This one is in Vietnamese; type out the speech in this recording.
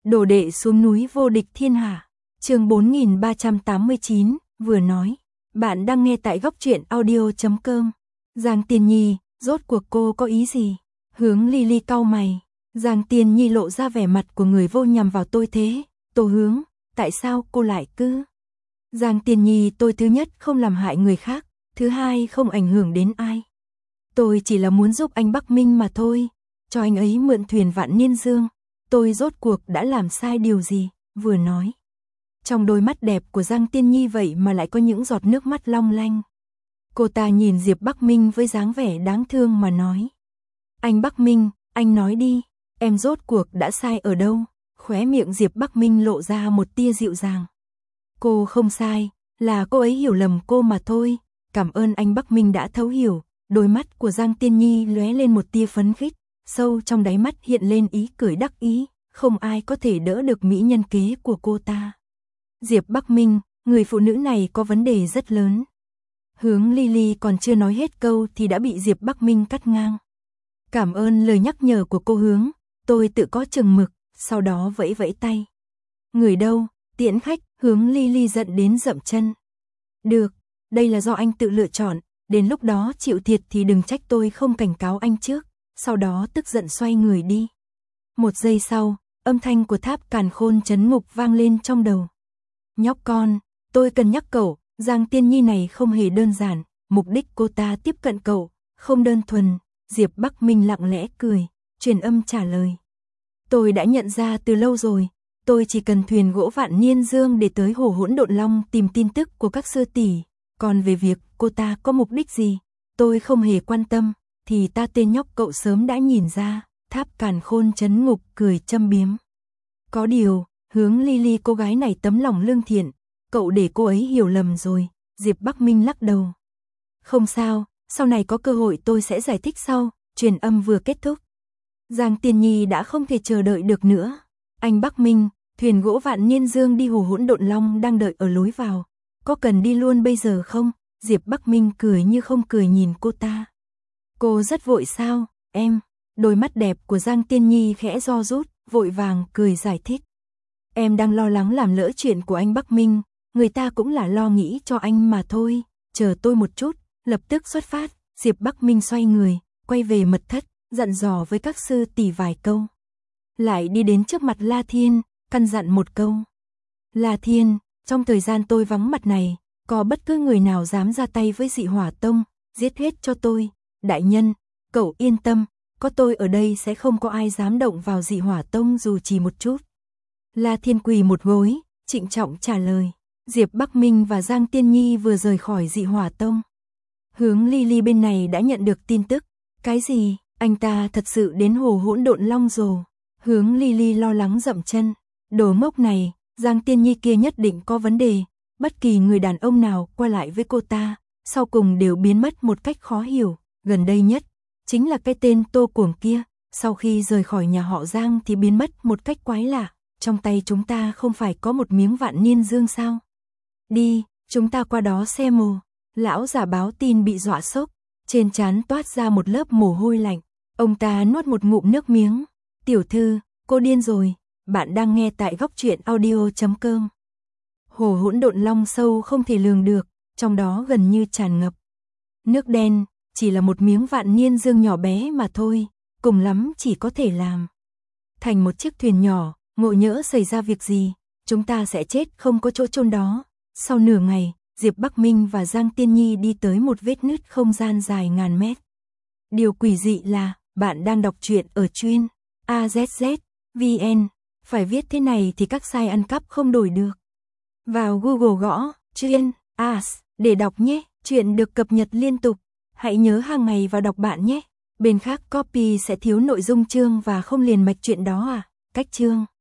Đồ đệ xuống núi vô địch thiên hạ. Chương 4389, vừa nói. Bạn đang nghe tại goctruyện.audio.com. Giang Tiên Nhi, rốt cuộc cô có ý gì? Hướng Ly Ly cau mày. Giang Tiên Nhi lộ ra vẻ mặt của người vô nhằm vào tôi thế. Tô Hướng, tại sao cô lại cứ... Giang Tiên Nhi, tôi thứ nhất không làm hại người khác, thứ hai không ảnh hưởng đến ai. Tôi chỉ là muốn giúp anh Bắc Minh mà thôi, cho anh ấy mượn thuyền Vạn Niên Dương. Tôi rốt cuộc đã làm sai điều gì? Vừa nói. Trong đôi mắt đẹp của Giang Tiên Nhi vậy mà lại có những giọt nước mắt long lanh. Cô ta nhìn Diệp Bắc Minh với dáng vẻ đáng thương mà nói. Anh Bắc Minh, anh nói đi, em rốt cuộc đã sai ở đâu? Khóe miệng Diệp Bắc Minh lộ ra một tia dịu dàng. Cô không sai, là cô ấy hiểu lầm cô mà thôi. Cảm ơn anh Bắc Minh đã thấu hiểu. Đôi mắt của Giang Tiên Nhi lóe lên một tia phấn khích, sâu trong đáy mắt hiện lên ý cười đắc ý, không ai có thể đỡ được mỹ nhân kế của cô ta. Diệp Bắc Minh, người phụ nữ này có vấn đề rất lớn. Hướng Ly Ly còn chưa nói hết câu thì đã bị Diệp Bắc Minh cắt ngang. Cảm ơn lời nhắc nhở của cô Hướng, tôi tự có chừng mực, sau đó vẫy vẫy tay. Người đâu, tiễn khách, Hướng Ly Ly giận đến dậm chân. Được, đây là do anh tự lựa chọn, đến lúc đó chịu thiệt thì đừng trách tôi không cảnh cáo anh trước, sau đó tức giận xoay người đi. Một giây sau, âm thanh của Tháp Càn Khôn trấn ngục vang lên trong đầu. Nhóc con, tôi cần nhắc cậu, Giang Tiên Nhi này không hề đơn giản, mục đích cô ta tiếp cận cậu, không đơn thuần. Diệp Bắc Minh lặng lẽ cười, truyền âm trả lời. Tôi đã nhận ra từ lâu rồi, tôi chỉ cần thuyền gỗ Vạn Niên Dương để tới Hồ Hỗn Độn Long tìm tin tức của các sư tỷ, còn về việc cô ta có mục đích gì, tôi không hề quan tâm, thì ta tên nhóc cậu sớm đã nhìn ra. Tháp Càn Khôn trấn ngục cười châm biếm. Có điều, Hướng Ly Ly cô gái này tấm lòng lương thiện, cậu để cô ấy hiểu lầm rồi. Diệp Bắc Minh lắc đầu. Không sao, sau này có cơ hội tôi sẽ giải thích sau. Truyền âm vừa kết thúc, Giang Tiên Nhi đã không thể chờ đợi được nữa. Anh Bắc Minh, thuyền gỗ Vạn Niên Dương đi Hồ Hỗn Độn Long đang đợi ở lối vào, có cần đi luôn bây giờ không? Diệp Bắc Minh cười như không cười nhìn cô ta. Cô rất vội sao, em? Đôi mắt đẹp của Giang Tiên Nhi khẽ ro rút, vội vàng cười giải thích. Em đang lo lắng làm lỡ chuyện của anh Bắc Minh, người ta cũng là lo nghĩ cho anh mà thôi, chờ tôi một chút, lập tức xuất phát. Diệp Bắc Minh xoay người, quay về mật thất, dặn dò với các sư tỷ vài câu. Lại đi đến trước mặt La Thiên, căn dặn một câu. La Thiên, trong thời gian tôi vắng mặt này, có bất cứ người nào dám ra tay với Dị Hỏa Tông, giết hết cho tôi. Đại nhân, cậu yên tâm, có tôi ở đây sẽ không có ai dám động vào Dị Hỏa Tông dù chỉ một chút. La Thiên quỳ một gối, trịnh trọng trả lời. Diệp Bắc Minh và Giang Tiên Nhi vừa rời khỏi Dị Hỏa Tông. Hướng Ly Ly bên này đã nhận được tin tức. Cái gì? Anh ta thật sự đến Hồ Hỗn Độn Long rồi. Hướng Ly Ly lo lắng dậm chân. Đồ ngốc này, Giang Tiên Nhi kia nhất định có vấn đề. Bất kỳ người đàn ông nào qua lại với cô ta, sau cùng đều biến mất một cách khó hiểu. Gần đây nhất, chính là cái tên Tô Cuồng kia. Sau khi rời khỏi nhà họ Giang thì biến mất một cách quái lạ. Trong tay chúng ta không phải có một miếng Vạn Niên Dương sao? Đi, chúng ta qua đó xem mồ. Lão giả báo tin bị dọa sốc, trên trán toát ra một lớp mồ hôi lạnh. Ông ta nuốt một ngụm nước miếng. Tiểu thư, cô điên rồi. Bạn đang nghe tại goctruyện.audio.com. Hồ Hỗn Độn Long sâu không thể lường được, trong đó gần như tràn ngập nước đen, chỉ là một miếng Vạn Niên Dương nhỏ bé mà thôi, cùng lắm chỉ có thể làm thành một chiếc thuyền nhỏ, ngộ nhỡ xảy ra việc gì, chúng ta sẽ chết không có chỗ chôn đó. Sau nửa ngày, Diệp Bắc Minh và Giang Tiên Nhi đi tới một vết nứt không gian dài ngàn mét. Điều quỷ dị là, bạn đang đọc truyện ở truyện AZZ.vn, phải viết thế này thì các site ăn cắp không đổi được. Vào Google gõ truyện AZ để đọc nhé, truyện được cập nhật liên tục. Hãy nhớ hàng ngày vào đọc bạn nhé. Bên khác copy sẽ thiếu nội dung chương và không liền mạch truyện đó à? Cách chương